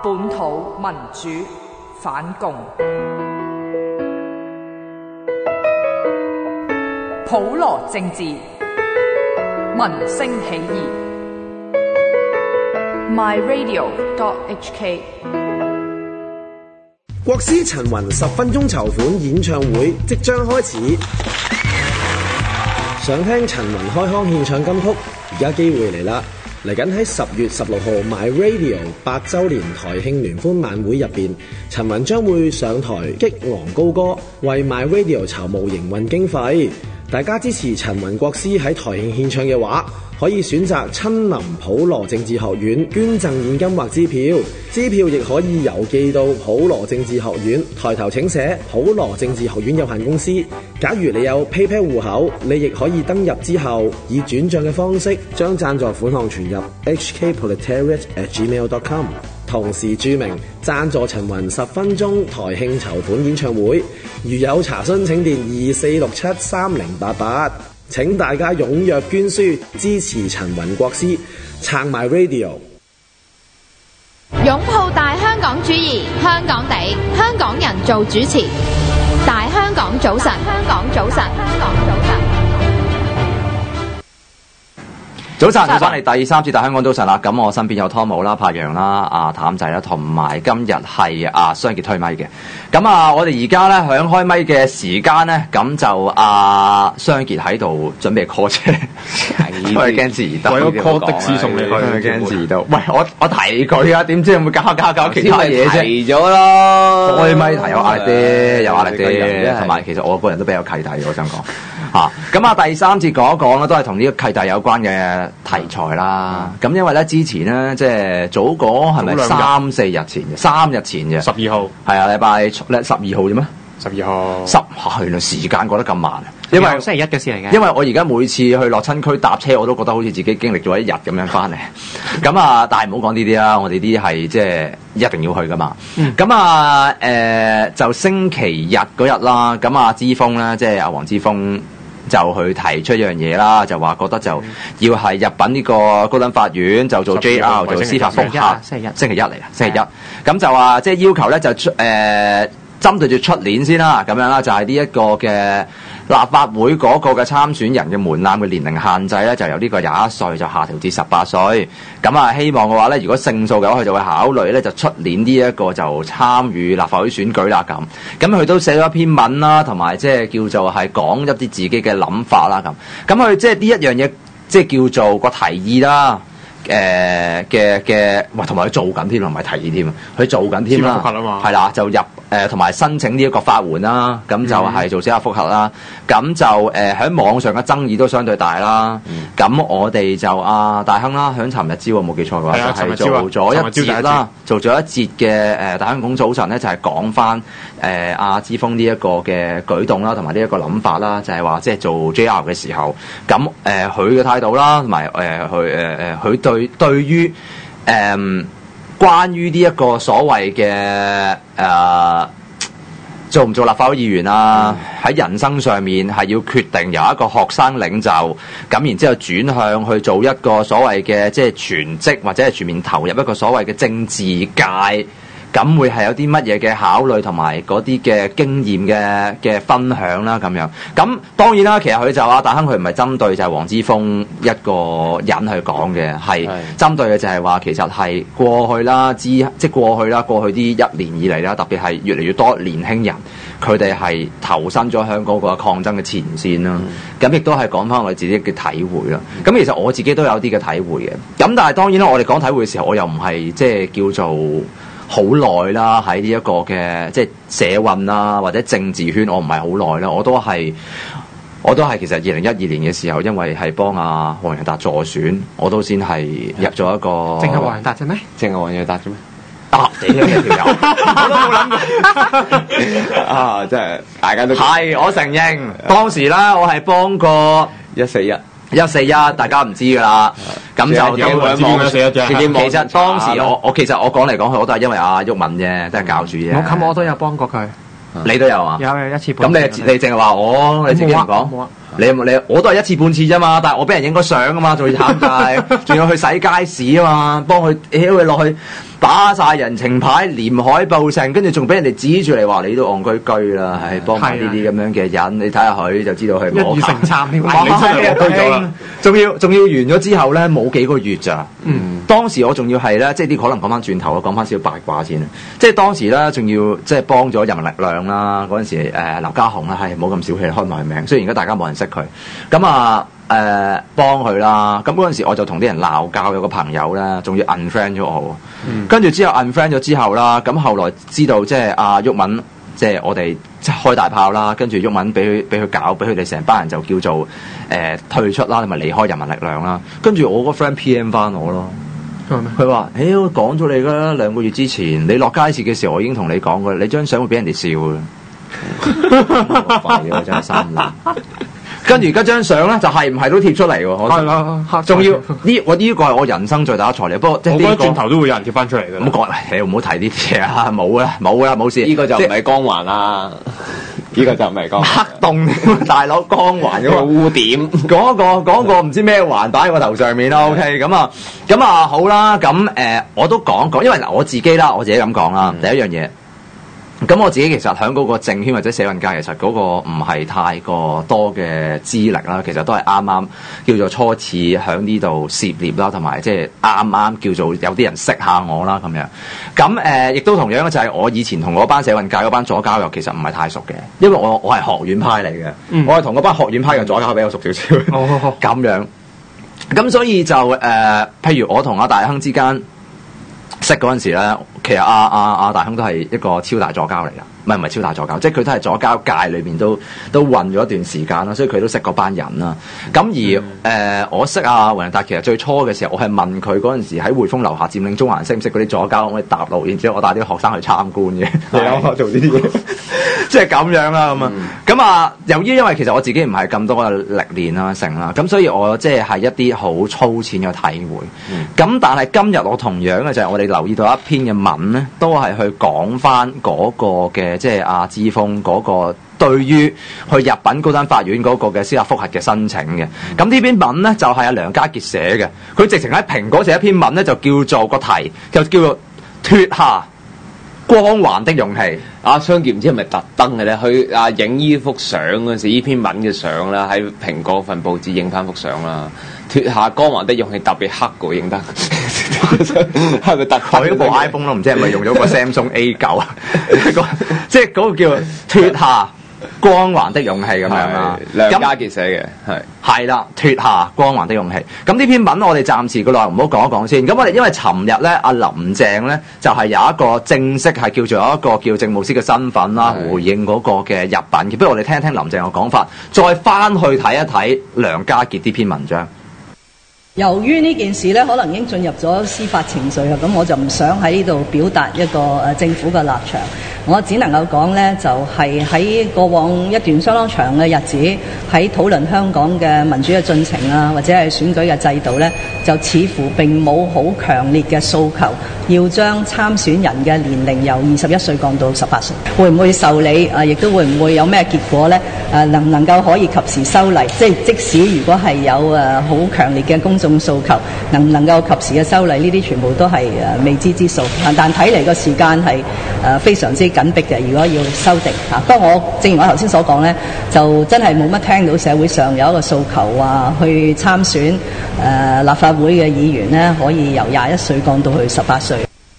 本土民主反共，普羅政治，民聲起義。myradio.hk 國師陳雲10分鐘籌款演唱會即將開始，想聽陳雲開腔獻唱金曲，而家機會嚟啦！嚟緊喺10月16號 MyRadio 8週年台慶聯歡晚會入邊，陳雲將會上台激昂高歌，為 MyRadio 籌募營運經費。大家支持陳雲國師喺台慶獻唱嘅話，可以選擇親臨普羅政治學院捐贈現金或支票，支票亦可以郵寄到普羅政治學院，抬頭請寫普羅政治學院有限公司。假如你有 PayPal 戶口，你亦可以登入之後以轉賬嘅方式將贊助款項存入 hkproletariat@gmail.com， 同時注明贊助陳雲10分鐘台慶籌款演唱會。如有查詢請電24673088。請大家踴躍捐書支持陳雲國師，撐埋 Radio。 擁抱大香港主義，香港地，香港人做主持。大香港早晨，香港早晨，香港早晨。 早晨，翻嚟第3節大香港早晨啦。咁我身邊有湯姆啦、柏楊啦、阿譚仔啦，同埋今日係阿雙傑推咪嘅。咁我哋而家咧響開咪嘅時間咧，咁就雙傑喺度準備 call 車，因為驚遲到， 為咗 call 的士送你去， 驚遲到。喂，我提佢啊，點知有冇搞其他嘢啫？ 提咗咯， 開咪提有壓力啲，有壓力啲，同埋其實我個人都比較契弟，我想講。咁第3節講一講啦，都係同呢個契弟有關嘅題材啦。咁因為咧之前咧，即係早嗰係咪3-4日前嘅，3日前嘅 12號係啊，禮拜12號啫咩 ？12號原來時間過得咁慢啊！因為星期一嘅事嚟嘅。 因為我而家每次去落親區搭車，我都覺得好似自己經歷咗一日咁樣翻嚟。咁但係唔好講呢啲啦，我哋啲係即係一定要去噶嘛。咁就星期日嗰日啦，咁之鋒咧，即係阿黃之鋒。就去提出一樣嘢啦，就話覺得就要係入稟呢個高等法院就做 JR 做司法覆核，星期一嚟啊，星期一咁就話即係要求咧就針對住出年先啦，咁樣啦，就係呢一個嘅立法會嗰個嘅參選人嘅門檻嘅年齡限制咧，就由呢個21歲就下調至18歲。咁希望嘅話咧，如果勝訴嘅話，佢就會考慮咧就出年呢一個就參與立法會選舉啦。咁佢都寫咗一篇文啦，同埋即係叫做係講一啲自己嘅諗法啦。咁佢即係呢一樣嘢，即係叫做個提議啦。同埋佢做緊添，唔係提議添，佢做緊添啦，係啦，就入同埋申請呢一個法援啦，咁就係做司法覆核啦，咁就喺網上嘅爭議都相對大啦，咁我哋就大亨啦，響尋日朝我冇記錯嘅話，就係做咗一節啦，做咗一節嘅大香港早晨咧，就係講翻阿之鋒呢一個嘅舉動啦，同埋呢一個諗法啦，就係話即係做 JR 嘅時候，咁佢嘅態度啦，同埋佢對於關於呢一個所謂嘅做唔做立法會議員啊，喺人生上面係要決定由一個學生領袖，咁然之後轉向去做一個所謂嘅即係全職或者係全面投入一個所謂嘅政治界。咁會係有啲乜嘢嘅考慮同埋嗰啲嘅經驗嘅分享啦，咁樣。咁當然啦，其實佢就大亨佢唔係針對就係黃之鋒一個人去講嘅，係針對嘅就係話其實係過去啦，過去啲1年以嚟啦，特別係越嚟越多年輕人，佢哋係投身咗香港個抗爭嘅前線啦。咁亦都係講翻我哋自己嘅體會啦。咁其實我自己都有啲嘅體會嘅。咁但係當然啦，我哋講體會嘅時候，我又唔係即係叫做好耐啦，喺呢一個嘅即係社運啦，或者政治圈，我唔係好耐啦，我都係其實2012年嘅時候，因為係幫阿黃洋達助選，我都先係入咗一個。 淨係黃洋達啫咩？ 淨係黃洋達啫咩？你呢條友，我都冇諗過。真係大家都係，我承認當時啦，我係幫過141，大家唔知噶啦。咁就其實當時我講嚟講去，我都係因為阿毓民啫，都係教主啫。 我都有幫過佢。 你都有啊？ 有一次。 咁你淨係話我，你自己唔講？ 冇啊。 你我都係一次半次啫嘛，但係我俾人影個相啊嘛，仲要慘界，仲要去洗街市啊嘛，幫佢佢落去打晒人情牌、連海報成，跟住仲俾人哋指住嚟話你都戇居居啦，係幫埋呢啲咁樣嘅人，你睇下佢就知道佢一語成讖添， 你真係戇居咗啦！仲要完咗之後咧，冇幾個月咋？當時我仲要係咧，即係啲可能講翻轉頭，講翻少八卦先。即係當時咧，仲要即係幫咗人民力量啦。嗰陣時劉家雄啦，係冇咁小氣，開埋名。雖然而家大家冇人識佢，咁啊幫佢啦。咁嗰陣時我就同啲人鬧交，有個朋友咧，仲要 unfriend 咗我。跟住之後 unfriend 咗之後啦，咁後來知道即係阿毓民。即係我哋即係開大炮啦，跟住毓民俾佢搞，俾佢哋成班人就叫做退出啦，同埋離開人民力量啦。跟住我個 friend PM 翻我咯，佢話：我講咗你㗎啦，2個月之前你落街市嘅時候，我已經同你講過，你張相會俾人哋笑嘅。廢啊！真係心諗。跟住而家張相咧就係唔係都貼出嚟喎？係啦，仲要呢個係我人生最大嘅財力。不過即係我覺得轉頭都會有人貼翻出嚟嘅。唔好講，唔好提呢啲嘢啊！冇啦，冇事。呢個就唔係光環啦，呢個就唔係光環。黑洞大佬光環嗰個污點，嗰個唔知咩環擺喺個頭上面啦。OK， 咁啊好啦，咁我都講，因為嗱我自己咁講啦，第一樣嘢。咁我自己其實喺嗰個政圈或者社運界，其實嗰個唔係太過多嘅資歷啦，其實都係啱啱叫做初次喺呢度涉獵啦，同埋即係啱啱叫做有啲人識下我啦咁樣。咁亦都同樣嘅就係我以前同嗰班社運界嗰班左膠友其實唔係太熟嘅，因為我係學院派嚟嘅，我係同嗰班學院派嘅左膠比較熟少少。咁樣，咁所以就譬如我同阿大亨之間識嗰陣時咧，其實阿大亨都係一個超大左膠嚟噶，唔係超大左膠，即係佢都係左膠界裏邊都混咗一段時間啦，所以佢都識嗰班人啦。咁而我識阿黃仁達，其實最初嘅時候，我係問佢嗰陣時喺匯豐樓下佔領中環識唔識嗰啲左膠，我哋搭路，然之後我帶啲學生去參觀嘅，我做呢啲嘢，即係咁樣啦咁啊。咁啊，由於因為其實我自己唔係咁多嘅歷練啦、成啦，咁所以我即係一啲好粗淺嘅體會。咁但係今日我同樣嘅就係我哋留意到一篇嘅文咧，都係去講翻嗰個嘅即係阿之鋒嗰個對於去入稟高等法院嗰個嘅司法覆核嘅申請嘅。咁呢篇文咧就係阿梁家傑寫嘅，佢直情喺蘋果寫一篇文咧，就叫做個題就叫做脫下光環的勇氣。 阿昌傑唔知係咪特登嘅咧？佢影呢幅相嗰時，呢篇文嘅相啦，喺蘋果份報紙影翻幅相啦。脫下光環的勇氣特別黑嘅影得，係咪特？ 佢嗰部 iPhone 都唔知係咪用咗個 Samsung A9 啊？即係嗰個叫脫下光環的勇氣咁樣啦。 梁家傑寫嘅係啦，脫下光環的勇氣。咁呢篇文我哋暫時個內容唔好講一講先。咁我哋因為尋日咧，阿林鄭咧就係有一個正式係叫做一個叫政務司嘅身份啦，回應嗰個嘅入稟。不如我哋聽一聽林鄭嘅講法，再翻去睇一睇梁家傑呢篇文章。 由於呢件事咧，可能已經進入咗司法程序啦，咁我就唔想喺呢度表達一個政府嘅立場。我只能夠講咧，就係喺過往一段相當長嘅日子，喺討論香港嘅民主嘅進程啊，或者係選舉嘅制度咧，就似乎並冇好強烈嘅訴求，要將參選人嘅年齡由21歲降到18歲。會唔會受理？亦都會唔會有咩結果咧？能唔能夠可以及時修例？即使如果係有好強烈嘅公眾訴求，能唔能夠及時嘅修例？呢啲全部都係未知之數。但睇嚟個時間係非常之緊迫嘅。如果要修訂嚇，不過正如我頭先所講咧，就真係冇乜聽到社會上有一個訴求話去參選立法會嘅議員咧，可以由21歲降到去18歲。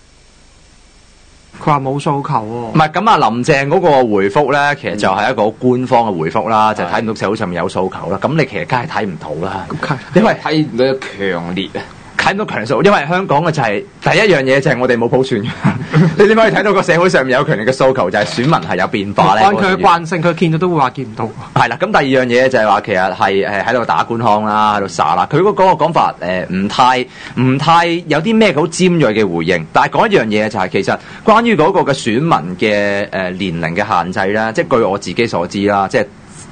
佢話冇訴求喎。 唔係咁啊，林鄭嗰個回覆咧，其實就係一個官方嘅回覆啦，就睇唔到社會上面有訴求啦。咁你其實梗係睇唔到啦，因為睇唔到強烈啊。睇唔到強數，因為香港嘅就係第一樣嘢就係我哋冇普選。你點可以睇到個社會上面有強烈嘅訴求，就係選民係有變化咧？ 按佢嘅慣性，佢見到都會話見唔到。 係啦，咁第二樣嘢就係話其實係喺度打官腔啦，喺度耍啦。佢嗰個講法唔太有啲咩好尖鋭嘅回應。但係講一樣嘢就係其實關於嗰個嘅選民嘅年齡嘅限制啦，即係據我自己所知啦，即係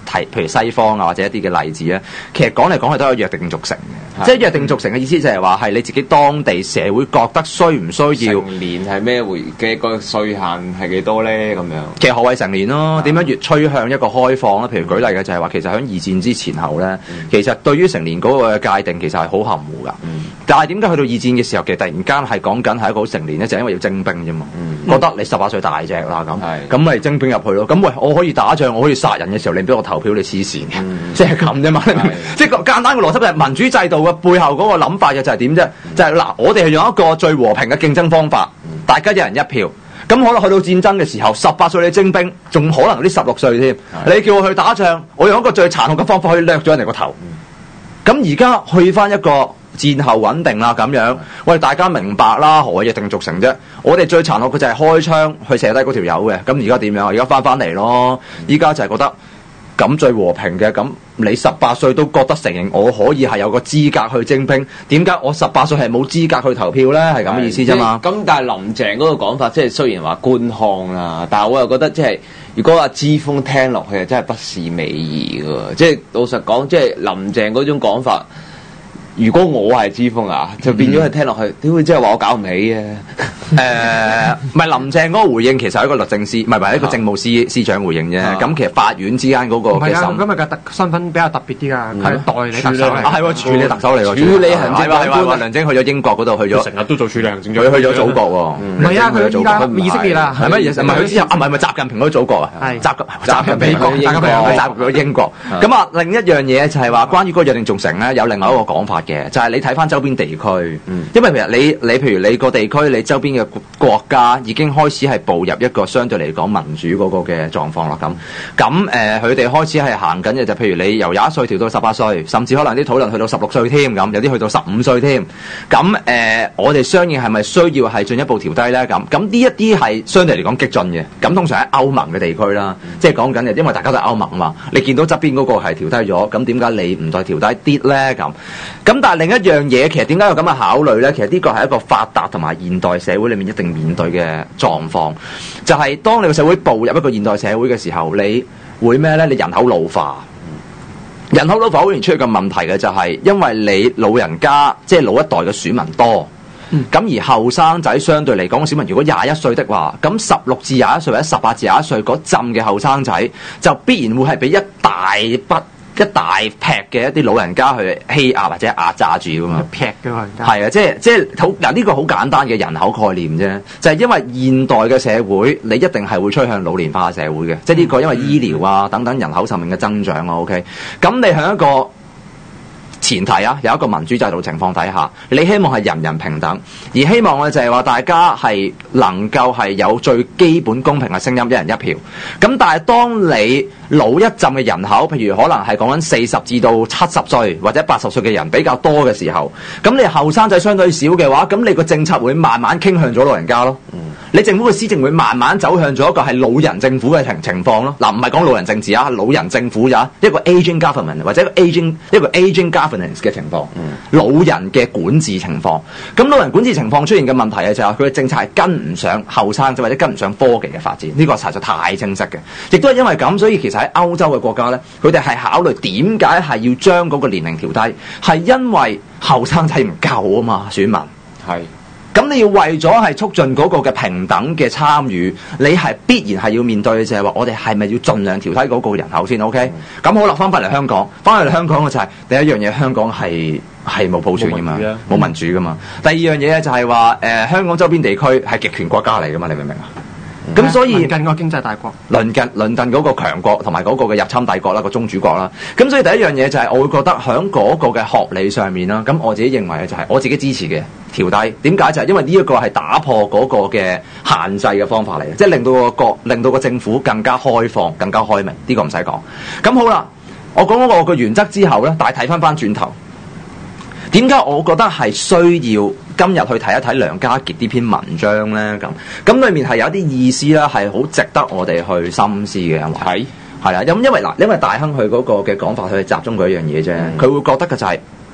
譬如西方啊或者一啲嘅例子咧，其實講嚟講去都有約定俗成嘅，即係約定俗成嘅意思就係話係你自己當地社會覺得需唔需要成年係咩回嘅個稅限係幾多咧咁樣？ 其實何謂成年咯？點樣越趨向一個開放咧？譬如舉例嘅就係話，其實喺二戰之前後咧，其實對於成年嗰個界定其實係好含糊㗎。但係點解去到二戰嘅時候，其實突然間係講緊係一個好成年咧，就係因為要徵兵啫嘛。覺得你18歲大隻啦咁咪徵兵入去咯。咁喂，我可以打仗，我可以殺人嘅時候，你俾我投票，你黐線嘅，即係咁啫嘛。即係簡單嘅邏輯就係民主制度嘅背後嗰個諗法嘅就係點啫？就係嗱，我哋係用一個最和平嘅競爭方法，大家一人一票。咁可能去到戰爭嘅時候，18歲你徵兵，仲可能有啲16歲添。你叫我去打仗，我用一個最殘酷嘅方法去掠咗人哋個頭。咁而家去翻一個戰後穩定啦咁樣，喂，大家明白啦，何謂約定俗成啫？我哋最殘酷嘅就係開槍去射低嗰條友嘅。咁而家點樣？而家翻嚟咯。依家就係覺得咁最和平嘅，咁你18歲都覺得承認我可以係有個資格去徵兵，點解我18歲係冇資格去投票咧？係咁嘅意思啫嘛。 咁但係林鄭嗰個講法，即係雖然話官腔啦，但係我又覺得即係如果阿之鋒聽落去，真係不是美意嘅。即係老實講，即係林鄭嗰種講法。如果我係之鋒啊，就變咗佢聽落去，點會即係話我搞唔起嘅？ 唔係林鄭嗰個回應，其實係一個律政司，唔係一個政務司長回應啫。咁其實法院之間嗰個嘅審， 今日嘅身份比較特別啲㗎，係代理特首嚟。 係喎，處理特首嚟喎， 處理行政長官。 梁振英去咗英國嗰度，去咗成日都做處理行政長官， 佢去咗祖國喎。 唔係啊，佢依家以色列啦， 係乜嘢？唔係佢之後啊，唔係習近平去咗祖國啊？係習近平去咗英國。咁啊，另一樣嘢就係話關於嗰個約定俗成咧，有另外一個講法嘅，就係你睇翻周邊地區，因為譬如你個地區，你周邊嘅國家已經開始係步入一個相對嚟講民主嗰個嘅狀況啦。咁佢哋開始係行緊嘅就譬如你由21歲調到18歲，甚至可能啲討論去到16歲添，咁有啲去到15歲添。咁我哋相應係咪需要係進一步調低咧？咁呢一啲係相對嚟講激進嘅。咁通常喺歐盟嘅地區啦，即係講緊嘅，因為大家都係歐盟嘛，你見到側邊嗰個係調低咗，咁點解你唔再調低啲咧？咁但係另一樣嘢，其實點解有咁嘅考慮咧？其實呢個係一個發達同埋現代社會裏面一定面對嘅狀況，就係當你個社會步入一個現代社會嘅時候，你會咩咧？你人口老化，人口老化好容易出現個問題嘅就係，因為你老人家即係老一代嘅選民多，咁而後生仔相對嚟講，選民如果21歲的話，咁16至21歲或者18至21歲嗰陣嘅後生仔，就必然會係俾一大劈嘅一啲老人家去欺壓或者壓榨住噶嘛， 劈嘅老人家係啊，即係好嗱，呢個好簡單嘅人口概念啫，就係因為現代嘅社會，你一定係會趨向老年化嘅社會嘅，即係呢個因為醫療啊等等人口壽命嘅增長啊 ，OK， 咁你喺一個前提啊，有一個民主制度情況底下，你希望係人人平等，而希望嘅就係話大家係能夠係有最基本公平嘅聲音，一人一票。咁但係當你老一陣嘅人口，譬如可能係講緊40至到70歲或者80歲嘅人比較多嘅時候，咁你後生仔相對少嘅話，咁你個政策會慢慢傾向咗老人家咯。你政府嘅施政會慢慢走向咗一個係老人政府嘅情況咯。嗱，唔係講老人政治啊，老人政府咋一個 aging government 或者一個 aging governance 嘅情況，老人嘅管治情況。咁老人管治情況出現嘅問題就係佢嘅政策係跟唔上後生仔或者跟唔上科技嘅發展，呢個實在太清晰嘅。亦都係因為咁，所以其實喺歐洲嘅國家咧，佢哋係考慮點解係要將嗰個年齡調低，係因為後生仔唔夠啊嘛，選民係。咁你要為咗係促進嗰個嘅平等嘅參與，你係必然係要面對嘅就係話，我哋係咪要盡量調低嗰個人口先 ？OK？咁好啦，翻嚟香港，翻嚟香港嘅就係第一樣嘢，香港係冇普選噶嘛，冇民主噶嘛。第二樣嘢咧就係話，香港周邊地區係極權國家嚟噶嘛，你明唔明啊？咁所以鄰近個經濟大國， 鄰近嗰個強國同埋嗰個嘅入侵帝國啦，個宗主國啦。咁所以第一樣嘢就係我會覺得喺嗰個嘅學理上面啦，咁我自己認為就係我自己支持嘅調低。點解？就係因為呢一個係打破嗰個嘅限制嘅方法嚟嘅，即係令到個政府更加開放、更加開明。呢個唔使講。咁好啦，我講嗰個原則之後咧，但係睇翻轉頭，點解我覺得係需要今日去睇一睇梁家傑呢篇文章咧？咁裏面係有啲意思啦，係好值得我哋去深思嘅。係啦，因為大亨佢嗰個嘅講法，佢係集中佢一樣嘢啫。佢會覺得嘅就係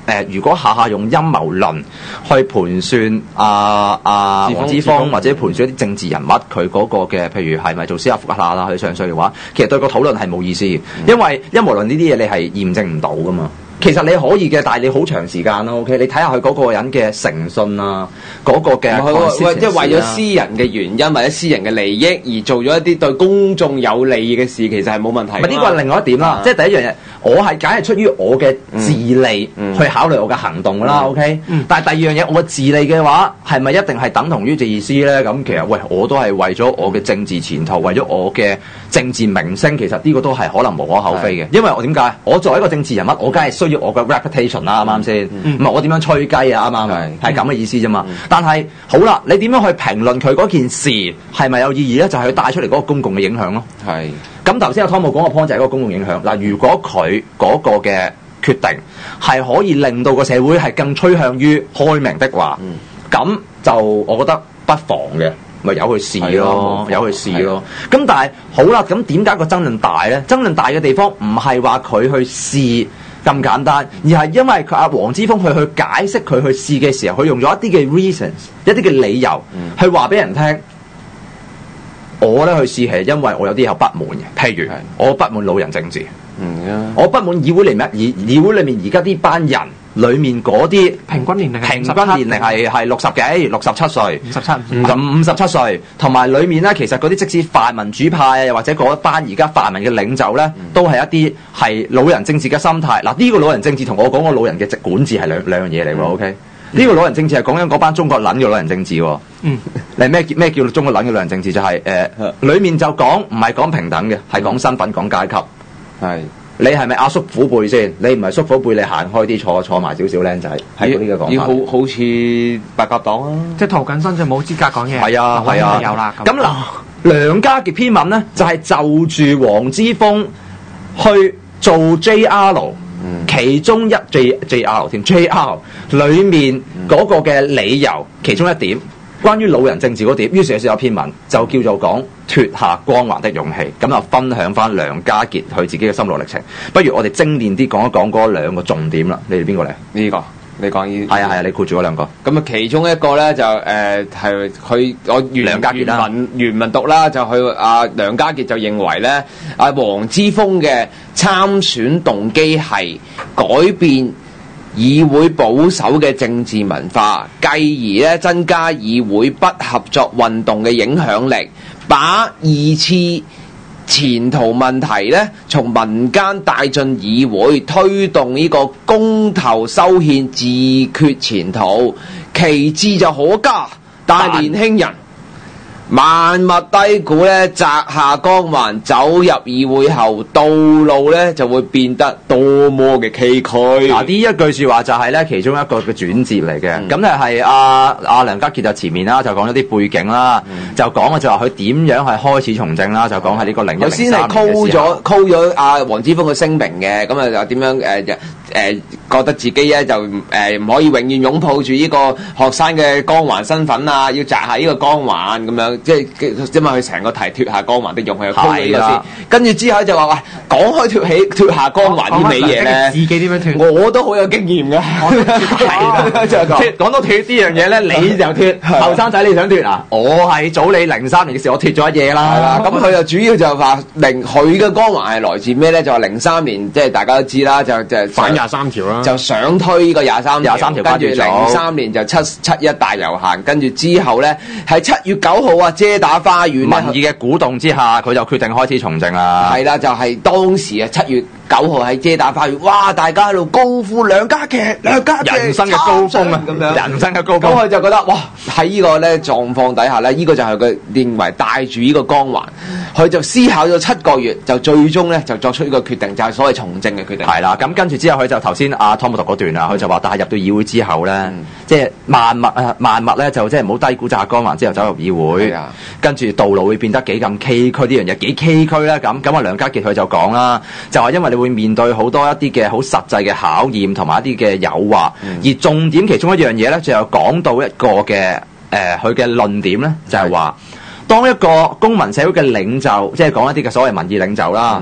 如果下下用陰謀論去盤算黃之鋒或者盤算一啲政治人物佢嗰個嘅，譬如係咪做司法覆核啦去上訴嘅話，其實對個討論係冇意思嘅，因為陰謀論呢啲嘢你係驗證唔到噶嘛。其實你可以嘅，但係你好長時間咯。OK， 你睇下佢嗰個人嘅誠信啊，嗰、個嘅即係為咗私人嘅原因或者私人嘅利益而做咗一啲對公眾有利嘅事，其實係冇問題。 唔係呢個係另外一點啦，即係第一樣嘢，我係梗係出於我嘅自利去考慮我嘅行動啦。OK，但係第二樣嘢，我自利嘅話係咪一定係等同於自私咧？咁其實喂，我都係為咗我嘅政治前途，為咗我嘅政治名聲，其實呢個都係可能無可厚非嘅。因為我點解？我作為一個政治人物，我梗係需要我嘅 reputation 啦，啱啱先？唔係我點樣吹雞啊？啱啱？係咁嘅意思啫嘛。但係好啦，你點樣去評論佢嗰件事係咪有意義咧？就係佢帶出嚟嗰個公共嘅影響咯。係。咁頭先阿湯姆講個 point 就係嗰個公共影響。嗱，如果佢嗰個嘅決定係可以令到個社會係更趨向於開明的話，咁就我覺得不妨嘅。咪由佢試咯，由佢試咯。咁但係好啦，咁點解個爭論大咧？爭論大嘅地方唔係話佢去試咁簡單，而係因為佢阿黃之鋒去解釋佢去試嘅時候，佢用咗一啲嘅 reasons， 一啲嘅理由去話俾人聽。我咧去試係因為我有啲有不滿嘅，譬如我不滿老人政治，我不滿議會裏面議會裏面而家呢班人。裏面嗰啲平均年齡係60幾、67歲、57歲，同埋裏面咧，其實嗰啲即使泛民主派啊，又或者嗰班而家泛民嘅領袖咧，都係一啲係老人政治嘅心態。嗱，呢個老人政治同我講個老人嘅管治係兩樣嘢嚟喎。OK，呢個老人政治係講緊嗰班中國撚嘅老人政治喎。你咩叫中國撚嘅老人政治？就係裏面就講唔係講平等嘅，係講身份、講階級。係。你係咪阿叔父輩先？你唔係叔父輩，你行開啲坐埋少少僆仔，係呢個講法。 好似白鴿黨啊， 即係涂謹申就冇資格講嘢。 係啊， 有啦。 咁嗱，梁家傑篇文咧就係就住黃之鋒去做 JR，其中一 JR 添 JR 裡面嗰個嘅理由，其中一點。關於老人政治嗰點，於是有篇文就叫做講脫下光環的勇氣，咁就分享翻梁家傑佢自己嘅心路歷程。不如我哋精煉啲講一講嗰兩個重點啦。你哋邊個嚟？ 呢個你講呢？ 係啊，你括住嗰兩個。 咁啊，其中一個咧就係佢我原文讀啦，就佢梁家傑就認為咧，黃之鋒嘅參選動機係改變議會保守嘅政治文化，繼而咧增加議會不合作運動嘅影響力，把二次前途問題咧從民間帶進議會，推動呢個公投修憲自決前途。其次就可嘉，但係年輕人萬勿低估咧，摘下光環走入議會後，道路咧就會變得多麼嘅崎嶇。 嗱，呢一句説話就係咧其中一個嘅轉折嚟嘅。咁就係阿梁家傑就前面啦，就講咗啲背景啦，就講嘅就話佢點樣係開始從政啦，就講係呢個01、03 先係 call 咗阿黃之鋒嘅聲明嘅，咁啊又點樣覺得自己咧就唔可以永遠擁抱住呢個學生嘅光環身份啊，要摘下呢個光環咁樣。即係因為佢成個題脫下光環的勇氣去鋪呢個先，跟住之後就話喂，講開脫下光環啲味嘢咧， 自己點樣脫？ 我都好有經驗㗎。 就係講到脫呢樣嘢咧，你就脫，後生仔你想脫啊？我係早你03年嘅時候，我脫咗一嘢啦。 係啦，咁佢就主要就話佢嘅光環係來自咩咧？就話03年，即係大家都知啦，就反23條啦， 就想推呢個23條，跟住03年就7·1大遊行，跟住之後咧係7月9號啊。遮打花園民意嘅鼓動之下，佢就決定開始從政啦。 係啦，就係當時啊7月9號喺遮打花園，哇！大家喺度高呼梁家傑人生嘅高峰啊，咁樣人生嘅高峰。 咁佢就覺得哇，喺呢個咧狀況底下咧，呢個就係佢認為帶住呢個光環，佢就思考咗7個月，就最終咧就作出呢個決定，就係所謂從政嘅決定。係啦， 咁跟住之後，佢就頭先阿湯姆讀嗰段啊，佢就話，但係入到議會之後咧，即係萬物咧就即係唔好低估摘下光環之後走入議會。跟住道路會變得幾咁崎嶇，呢樣嘢幾崎嶇咧？咁啊，梁家傑佢就講啦，就話因為你會面對好多一啲嘅好實際嘅考驗同埋一啲嘅誘惑，而重點其中一樣嘢咧，就有講到一個嘅佢嘅論點咧，就係話當一個公民社會嘅領袖，即係講一啲嘅所謂民意領袖啦，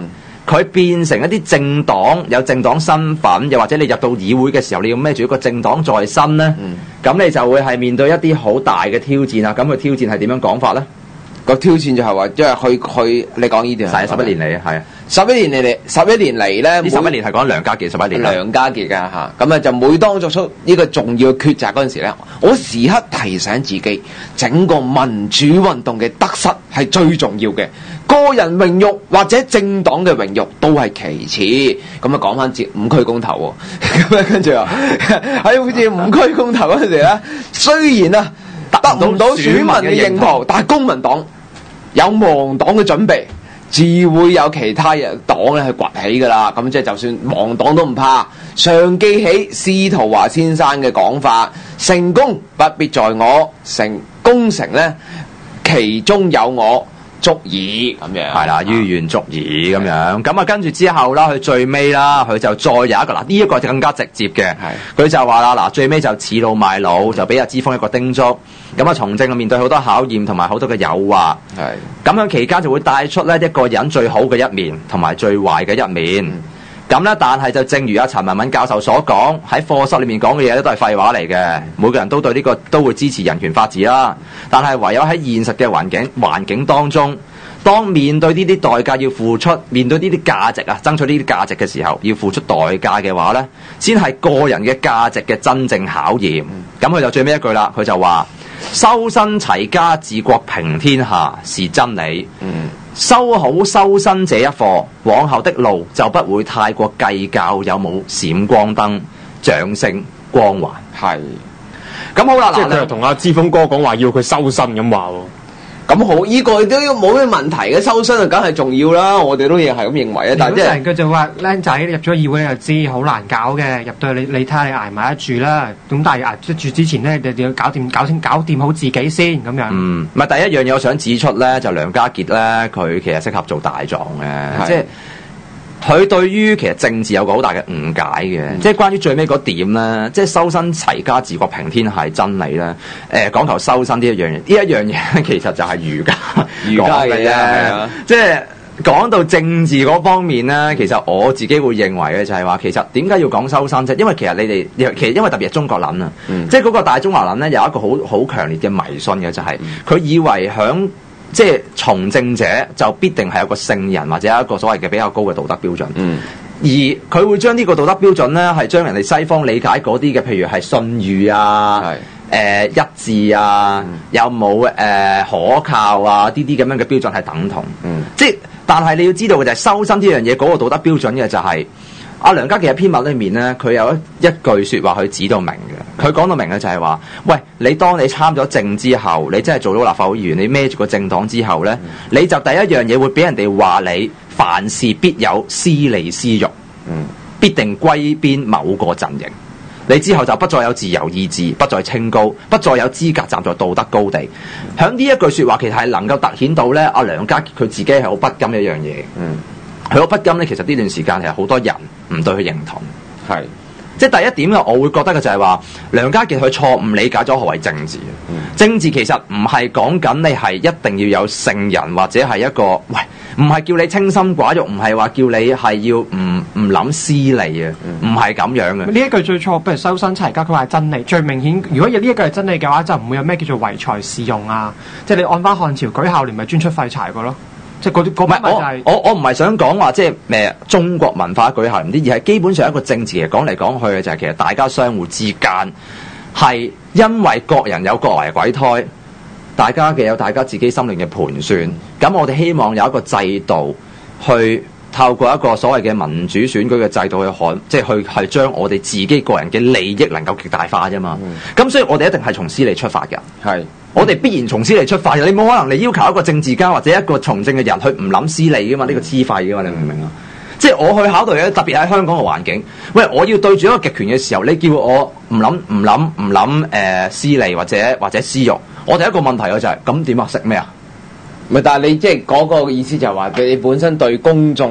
佢變成一啲政黨，有政黨身份，又或者你入到議會嘅時候，你要孭住一個政黨在身咧，咁你就會係面對一啲好大嘅挑戰啊！咁佢挑戰係點樣講法咧？ 個挑戰就係話，因為佢你講呢段係 11年嚟啊，係啊 ，11年嚟咧， 呢11年係講梁家傑11年， 梁家傑㗎嚇，咁啊就每當作出呢個重要嘅抉擇嗰陣時咧，我時刻提醒自己，整個民主運動嘅得失係最重要嘅，個人榮譽或者政黨嘅榮譽都係其次。咁啊講翻節5區公投喎，咁啊跟住啊喺好似5區公投嗰陣時咧，雖然啊得唔到選民嘅認同，但係公民黨有亡黨嘅準備，自會有其他人黨咧去崛起噶啦。咁即係就算亡黨都唔怕。常記起司徒華先生嘅講法，成功不必在我，功成咧其中有我足矣咁樣。 係啦，於願足矣咁樣。咁啊跟住之後啦，佢最尾啦，佢就再有一個嗱，呢一個就更加直接嘅。佢就話啦，嗱最尾就恃老賣老，就俾阿之鋒一個叮囑。咁啊，從政面對好多考驗同埋好多嘅誘惑。咁樣期間就會帶出咧一個人最好嘅一面同埋最壞嘅一面。咁咧，但係就正如阿陳文敏教授所講，喺課室裏面講嘅嘢咧都係廢話嚟嘅。每個人都對呢個都會支持人權法治啦。但係唯有喺現實嘅環境當中，當面對呢啲代價要付出，面對呢啲價值啊，爭取呢啲價值嘅時候，要付出代價嘅話咧，先係個人嘅價值嘅真正考驗。咁佢就最尾一句啦，佢就話：修身齊家治國平天下是真理。修好修身這一課，往後的路就不會太過計較有冇閃光燈、掌聲、光環。係。咁好啦， 即係佢又同阿之鋒哥講話要佢修身咁話喎。 咁好，呢個都冇咩問題嘅，修身啊，梗係重要啦。我哋都係咁認為啊。但係即係佢就話僆仔入咗議會你就知好難搞嘅，入到去你睇下你捱埋得住啦。咁但係捱得住之前咧，你要搞掂好自己先咁樣。唔係第一樣嘢，我想指出咧，就梁家傑咧，佢其實適合做大狀嘅，即係。佢對於其實政治有個好大嘅誤解嘅，即係關於最尾嗰點咧，即係修身齊家治國平天下係真理咧。講求修身呢一樣嘢，呢一樣嘢其實就係儒家嘅啫。即係講到政治嗰方面咧，其實我自己會認為嘅就係話，其實點解要講修身啫？因為其實你哋其實因為特別係中國人啊，即係嗰個大中華人咧有一個好強烈嘅迷信嘅，就係佢以為響。即係從政者就必定係有個聖人或者有一個所謂嘅比較高嘅道德標準，而佢會將呢個道德標準咧係將人哋西方理解嗰啲嘅，譬如係信譽啊、一致啊、有冇可靠啊呢啲咁樣嘅標準係等同，即係但係你要知道嘅就係修身呢樣嘢嗰個道德標準嘅就係、阿梁家傑喺篇文裏面咧，佢有一句説話佢指到明嘅，佢講到明嘅就係話：喂，你當你參咗政之後，你真係做到立法會議員，你孭住個政黨之後咧，你就第一樣嘢會俾人哋話你凡事必有私利私欲，必定歸邊某個陣營。你之後就不再有自由意志，不再清高，不再有資格站在道德高地。響呢一句説話，其實係能夠突顯到咧，阿梁家傑佢自己係好不甘一樣嘢。佢好不甘咧，其實呢段時間係好多人唔對佢認同，係即係第一點咧，我會覺得嘅就係話梁家傑佢錯誤理解咗何為政治。政治其實唔係講緊你係一定要有聖人或者係一個喂，唔係叫你清心寡欲，唔係話叫你係要唔諗私利啊，唔係咁樣嘅。呢一句最錯，譬如修身齊家，佢話係真理。最明顯，如果有呢一句係真理嘅話，就唔會有咩叫做唯才是用啊。即係你按翻漢朝舉孝廉咪專出廢柴個咯。即係嗰啲嗰班就係我唔係想講話即係中國文化舉孝廉啲，而係基本上一個政治嚟講嚟講去嘅就係其實大家相互之間係因為各人有各懷鬼胎，大家嘅有大家自己心裏嘅盤算。咁我哋希望有一個制度去透過一個所謂嘅民主選舉嘅制度去即係去係將我哋自己個人嘅利益能夠極大化啫嘛。咁所以我哋一定係從私利出發嘅。係。我哋必然從私利出發嘅，你冇可能你要求一個政治家或者一個從政嘅人去唔諗私利噶嘛？呢個黐廢噶嘛？你明唔明啊？即係我去考慮咧，特別喺香港嘅環境，喂，我要對住一個極權嘅時候，你叫我唔諗私利或者私欲，我第一個問題就係咁點啊？食咩啊？ 唔係，但係你即係嗰個意思就係話，你本身對公眾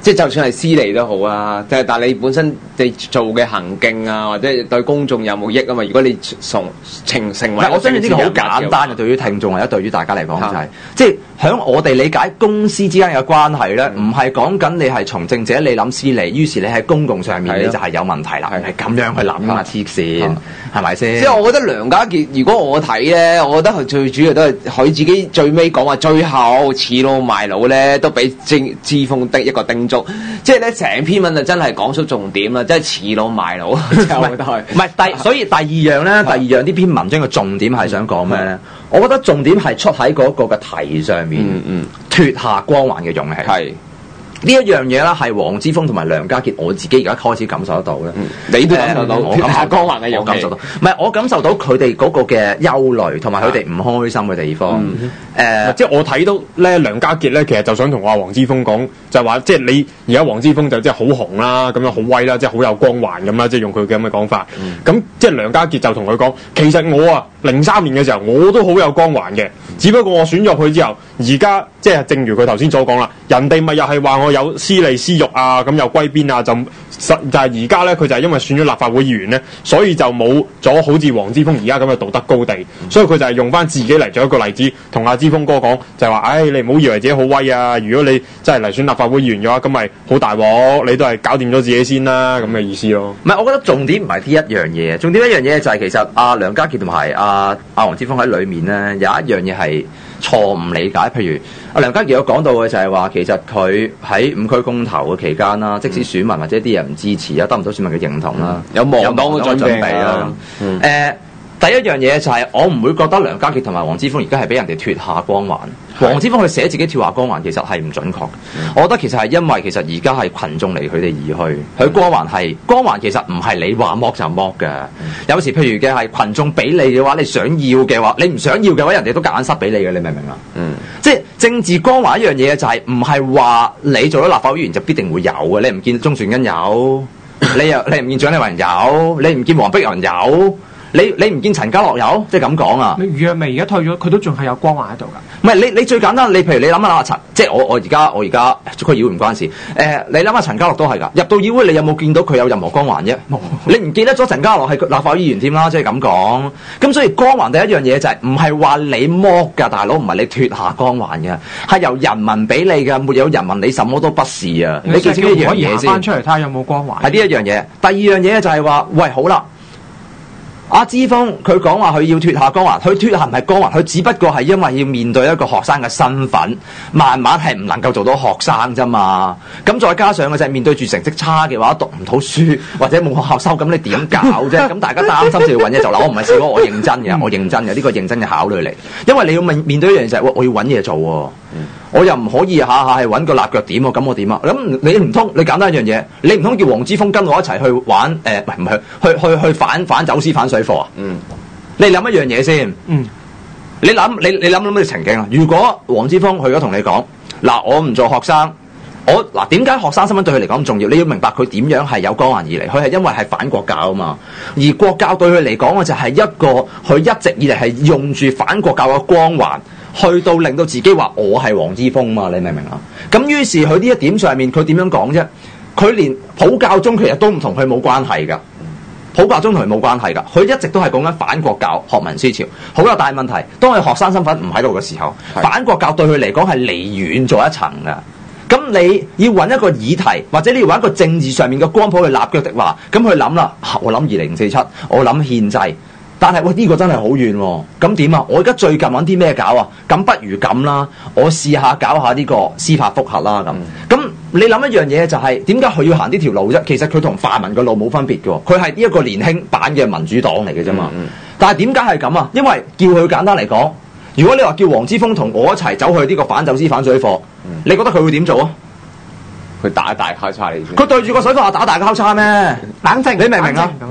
即係就算係私利都好啊，但係你本身你做嘅行徑啊，或者對公眾有冇益啊嘛？如果你成為， 我相信呢個好簡單嘅，對於聽眾或者對於大家嚟講就係、即係響我哋理解公司之間嘅關係咧，唔係講緊你係從政者你諗私利，於是你喺公共上面你就係有問題啦，係咁樣去諗啊嘛，黐線係咪先？ 即係我覺得梁家傑，如果我睇咧，我覺得佢最主要都係佢自己最尾講話，最後恃老賣老咧，都俾資豐的一個叮囑，即係咧成篇文就真係講出重點啦，即係恃老賣老，唔係所以第二樣呢篇文章嘅重點係想講咩咧？我覺得重點係出喺嗰個嘅題上面，脫下光環嘅勇氣。係呢一樣嘢咧，係黃之鋒同埋梁家傑，我自己而家開始感受得到咧。 你都感受到脫下光環嘅勇氣， 我感受到，唔係我感受到佢哋嗰個嘅憂慮同埋佢哋唔開心嘅地方。 即係我睇到咧，梁家傑咧，其實就想同阿黃之鋒講，就係話即係你而家黃之鋒就即係好紅啦，咁樣好威啦，即係好有光環咁啦，即係用佢嘅咁嘅講法。咁即係梁家傑就同佢講，其實我啊03年嘅時候我都好有光環嘅，只不過我選咗佢之後，而家即係正如佢頭先所講啦，人哋咪又係話我有私利私欲啊，咁又歸邊啊，就係而家咧佢就係因為選咗立法會議員咧，所以就冇咗好似黃之鋒而家咁嘅道德高地，所以佢就係用翻自己嚟做一個例子，同阿之鋒哥講就係話，唉，你唔好以為自己好威啊！如果你真係嚟選立法會議員嘅話，咁咪好大鑊，你都係搞掂咗自己先啦，咁嘅意思咯。 唔係，我覺得重點唔係呢一樣嘢，重點一樣嘢就係其實阿梁家傑同埋阿黃之鋒喺裏面咧有一樣嘢係錯誤理解，譬如阿梁家傑有講到嘅就係話，其實佢喺5區公投嘅期間啦，即使選民或者啲人唔支持啊，得唔到選民嘅認同啦，有望當嘅準備啦。第一樣嘢就係我唔會覺得梁家傑同埋黃之鋒而家係俾人哋脫下光環。黃之鋒佢寫自己脫下光環，其實係唔準確。我覺得其實係因為其實而家係群眾離佢哋而去，佢光環其實唔係你話剝就剝嘅。有時譬如嘅係群眾俾你嘅話，你想要嘅話，你唔想要嘅話，人哋都夾硬塞俾你嘅，你明唔明啊？即係政治光環一樣嘢就係唔係話你做咗立法會議員就必定會有嘅。你唔見鍾樹根有，你唔見蔣麗芸有，你唔見黃碧雲有。你唔見陳家樂有，即係咁講啊！ 你余若薇而家退咗，佢都仲係有光環喺度㗎。 唔係你最簡單，你譬如你諗下陳，即係我而家區議會唔關事。你諗下陳家樂都係㗎。入到議會，你有冇見到佢有任何光環啫？冇。你唔記得咗陳家樂係立法會議員添啦，即係咁講。咁所以光環第一樣嘢就係唔係話你剝㗎，大佬唔係你脫下光環嘅，係由人民俾你嘅，沒有人民你什麼都不是啊！你記住呢一樣嘢先。 翻出嚟睇下有冇光環。 係呢一樣嘢。第二樣嘢就係話，喂，好啦。阿之鋒佢講話佢要脫下光環，佢脫下唔係光環，佢只不過係因為要面對一個學生嘅身份，慢慢係唔能夠做到學生啫嘛。咁再加上嘅就係面對住成績差嘅話，讀唔到書或者冇學校收，咁你點搞啫？咁大家擔心就要揾嘢做啦。我唔係笑我，我認真嘅，呢個認真嘅考慮嚟。因為你要面對一樣就係，我要揾嘢做喎。我又唔可以下下係揾個立腳點喎，咁我點啊？咁你唔通你簡單一樣嘢，你唔通叫黃之鋒跟我一齊去玩唔係去反走私反水貨啊？你諗一樣嘢先。你諗咩情景啊？如果黃之鋒去咗同你講，嗱，我唔做學生，點解學生身份對佢嚟講咁重要？你要明白佢點樣係有光環而嚟，佢係因為係反國教啊嘛。而國教對佢嚟講嘅就係一個佢一直以嚟係用住反國教嘅光環。去到令到自己話我係黃之鋒嘛，你明唔明啊？咁於是佢呢一點上面佢點樣講啫？佢連普教中其實都唔同佢冇關係㗎，普教中同佢冇關係㗎，佢一直都係講緊反國教學民思潮。好有大問題，當佢學生身份唔喺度嘅時候，反國教對佢嚟講係離遠咗一層㗎。咁你要揾一個議題，或者你要揾一個政治上面嘅光譜去立腳的話，咁佢諗啦，我諗2047，我諗憲制。但係喂，呢個真係好遠喎，咁點啊？我而家最近揾啲咩搞啊？咁不如咁啦，我試下搞下呢個司法覆核啦咁。你諗一樣嘢就係點解佢要行呢條路啫？其實佢同泛民嘅路冇分別嘅，佢係呢一個年輕版嘅民主黨嚟嘅啫嘛。但係點解係咁啊？因為叫佢簡單嚟講，如果你話叫黃之鋒同我一齊走去呢個反走私反水貨，你覺得佢會點做啊？ 佢打大交叉你先。 佢對住個水貨話打大交叉咩？冷靜，你明唔明啊？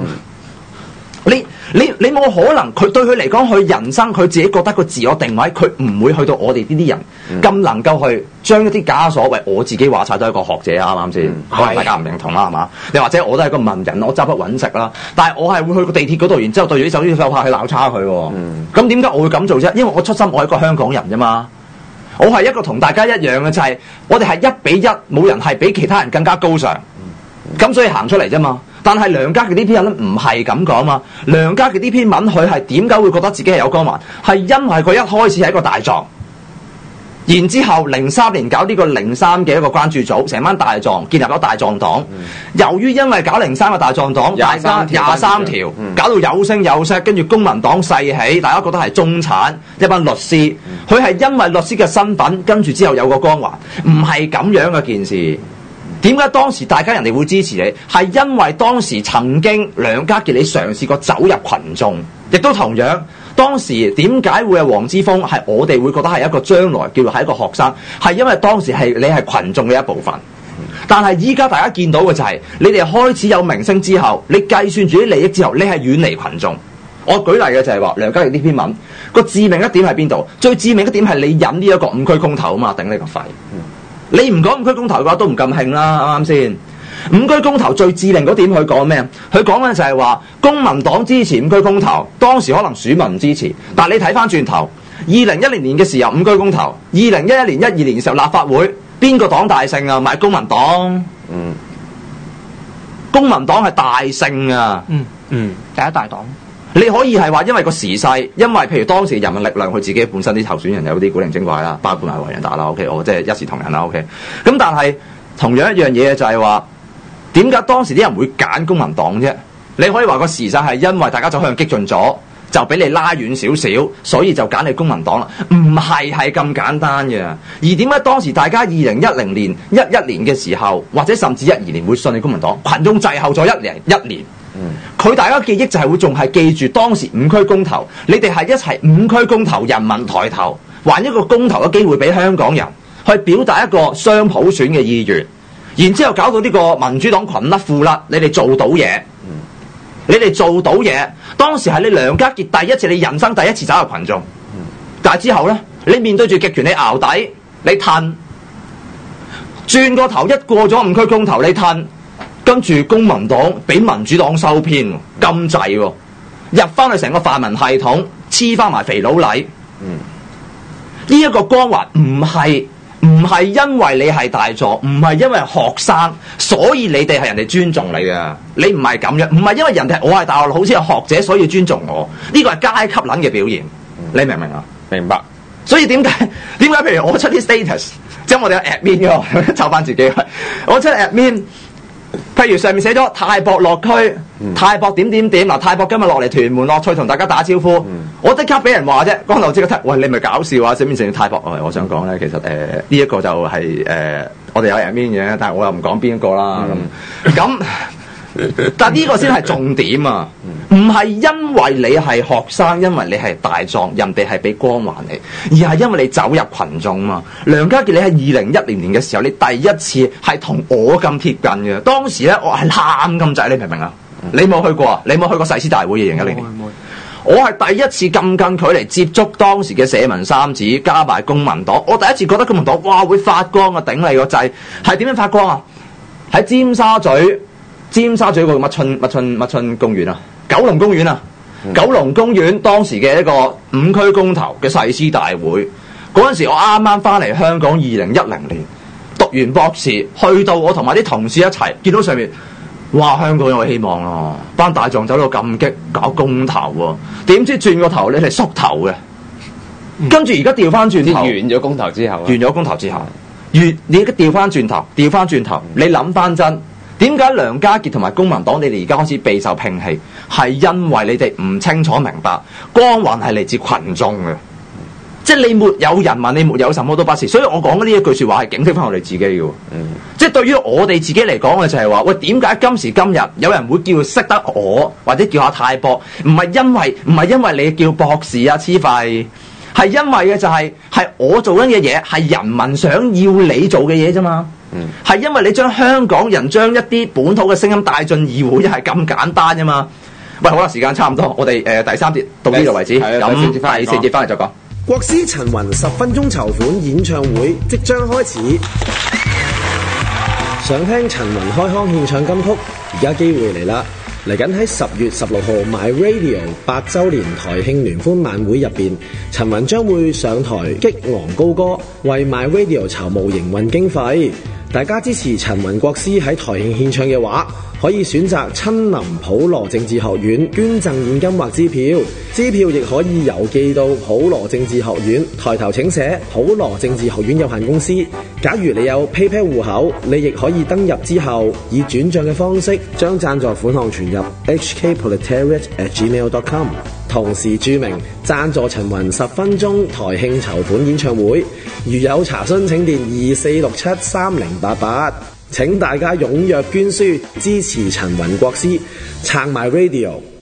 你冇可能，佢對佢嚟講，佢人生佢自己覺得個自我定位，佢唔會去到我哋呢啲人咁能夠去將一啲枷鎖為我自己話晒都係一個學者啊，啱唔啱先？可能大家唔認同啦，係嘛？又或者我都係個文人，我執筆揾食啦，但係我係會去個地鐵嗰度，然之後對住啲手機手拍去鬧叉佢。咁點解我會咁做啫？因為我出身我係一個香港人啫嘛。 我係一個同大家一樣嘅，就係、我哋係1比1，冇人係比其他人更加高尚，咁所以行出嚟啫嘛。但係梁家傑呢篇文唔係咁講嘛。梁家傑呢篇文佢係點解會覺得自己係有光環？係因為佢一開始係一個大狀。然之後03年搞呢個03嘅一個關注組，成班大狀建立咗大狀黨。由於因為搞03嘅大狀黨，大家23條搞到有聲有色，跟住公民黨勢起，大家覺得係中產一班律師。佢係因為律師嘅身份，跟住之後有個光環，唔係咁樣嘅件事。點解當時大家人哋會支持你？係因為當時曾經梁家傑你嘗試過走入群眾，亦都同樣。當時點解會係黃之鋒係我哋會覺得係一個將來叫做係一個學生，係因為當時係你係群眾嘅一部分。但係依家大家見到嘅就係、你哋開始有名聲之後，你計算住啲利益之後，你係遠離群眾。我舉例嘅就係話梁家傑呢篇文個致命一點喺邊度？最致命一點係你引呢一個5區公投啊嘛，頂你個肺！你唔講5區公投嘅話，都唔咁興啦，啱啱先？5區公投最致命嗰點佢講咩？佢講嘅就係話公民黨支持5區公投，當時可能選民唔支持，但係你睇翻轉頭，2010年嘅時候5區公投，2011年、12年嘅時候立法會邊個黨大勝啊？咪係公民黨。公民黨係大勝啊。 第一大黨。 你可以係話因為個時勢，因為譬如當時人民力量佢自己本身啲候選人有啲古靈精怪啦，包括埋為人打啦 ，OK， 我即係一視同仁啦 ，OK。咁但係同樣一樣嘢就係話，點解當時啲人會揀公民黨啫？你可以話個時勢係因為大家走向激進咗，就俾你拉遠少少，所以就揀你公民黨啦。唔係咁簡單嘅。而點解當時大家2010年、11年嘅時候，或者甚至12年會信你公民黨？群眾滯後咗一年。佢大家記憶就係會仲係記住當時5區公投，你哋係一齊5區公投，人民抬頭，還一個公投嘅機會俾香港人去表達一個雙普選嘅意願，然之後搞到呢個民主黨群甩褲甩，你哋做到嘢，你哋做到嘢。當時係你梁家傑第一次，你人生第一次走入群眾，但係之後呢，你面對住極權，你淆底，你褪，轉個頭一過咗5區公投，你褪。跟住公民黨俾民主黨收編，咁滯喎，入翻去成個泛民系統，黐翻埋肥佬黎。呢一個光環唔係因為你係大狀，唔係因為學生，所以你哋係人哋尊重你嘅。你唔係咁樣，唔係因為人哋我係大學老師係學者，所以尊重我。呢個係階級撚嘅表現，你明唔明啊？ 明白。 所以點解譬如我出啲 status， 即係我哋有 admin 嘅，湊翻自己，我出 admin。譬如上面寫咗泰博落區，泰博點嗱，泰博今日落嚟屯門樂趣同大家打招呼，我即刻俾人話啫，光頭即刻睇，喂，你咪搞笑啊！上面寫泰博，我想講咧，其實呢一個就係我哋有人面嘅，但係我又唔講邊個啦咁。但係呢個先係重點啊！唔係因為你係學生，因為你係大狀，人哋係俾光環你，而係因為你走入群眾嘛。梁家傑，你喺2010年嘅時候，你第一次係同我咁貼近嘅。當時咧，我係喊咁滯，你明唔明啊？你冇去過啊？你冇去過誓師大會嘅2010年？我係第一次咁近距離接觸當時嘅社民三子，加埋公民黨。我第一次覺得公民黨哇會發光啊！頂你個掣，係點樣發光啊？喺尖沙咀個乜春公園啊，九龍公園啊，九龍公園當時嘅一個5區公投嘅誓師大會，嗰陣時我啱啱翻嚟香港，2010年讀完博士，去到我同埋啲同事一齊，見到上面，哇！香港有希望啊，班大狀走到咁激，搞公投喎，點知轉個頭你係縮頭嘅，跟住而家調翻轉頭， 完咗公投之後， 你而家調翻轉頭，你諗翻真。點解梁家傑同埋公民黨你哋而家開始備受摒棄？係因為你哋唔清楚明白光環係嚟自群眾嘅，即係你沒有人民，你沒有什麼都不是。所以我講呢一句説話係警惕翻我哋自己嘅。即係對於我哋自己嚟講嘅就係話，喂，點解今時今日有人會叫識得我或者叫下泰博？唔係因為你叫博士啊，黐肺，係因為嘅就係我做緊嘅嘢係人民想要你做嘅嘢啫嘛。係因為你將香港人將一啲本土嘅聲音帶進議會，係咁簡單啫嘛。喂，好啦，時間差唔多，我哋第3節到呢度為止，咁第4節翻嚟再講。 國師陳雲10分鐘籌款演唱會即將開始，想聽陳雲開腔獻唱金曲，而家機會嚟啦！ 嚟緊喺10月16號 My Radio 8週年台慶聯歡晚會入邊，陳雲將會上台激昂高歌，為 My Radio 籌募營運經費。大家支持陳雲國師喺台慶獻唱嘅話，可以選擇親臨普羅政治學院捐贈現金或支票，支票亦可以郵寄到普羅政治學院，抬頭請寫普羅政治學院有限公司。假如你有 PayPal 戶口，你亦可以登入之後以轉賬嘅方式將贊助款項存入 hkproletariat@gmail.com， 同時注明贊助陳雲10分鐘台慶籌款演唱會。如有查詢請電24673088。請大家踴躍捐書支持陳雲國師，撐埋 Radio。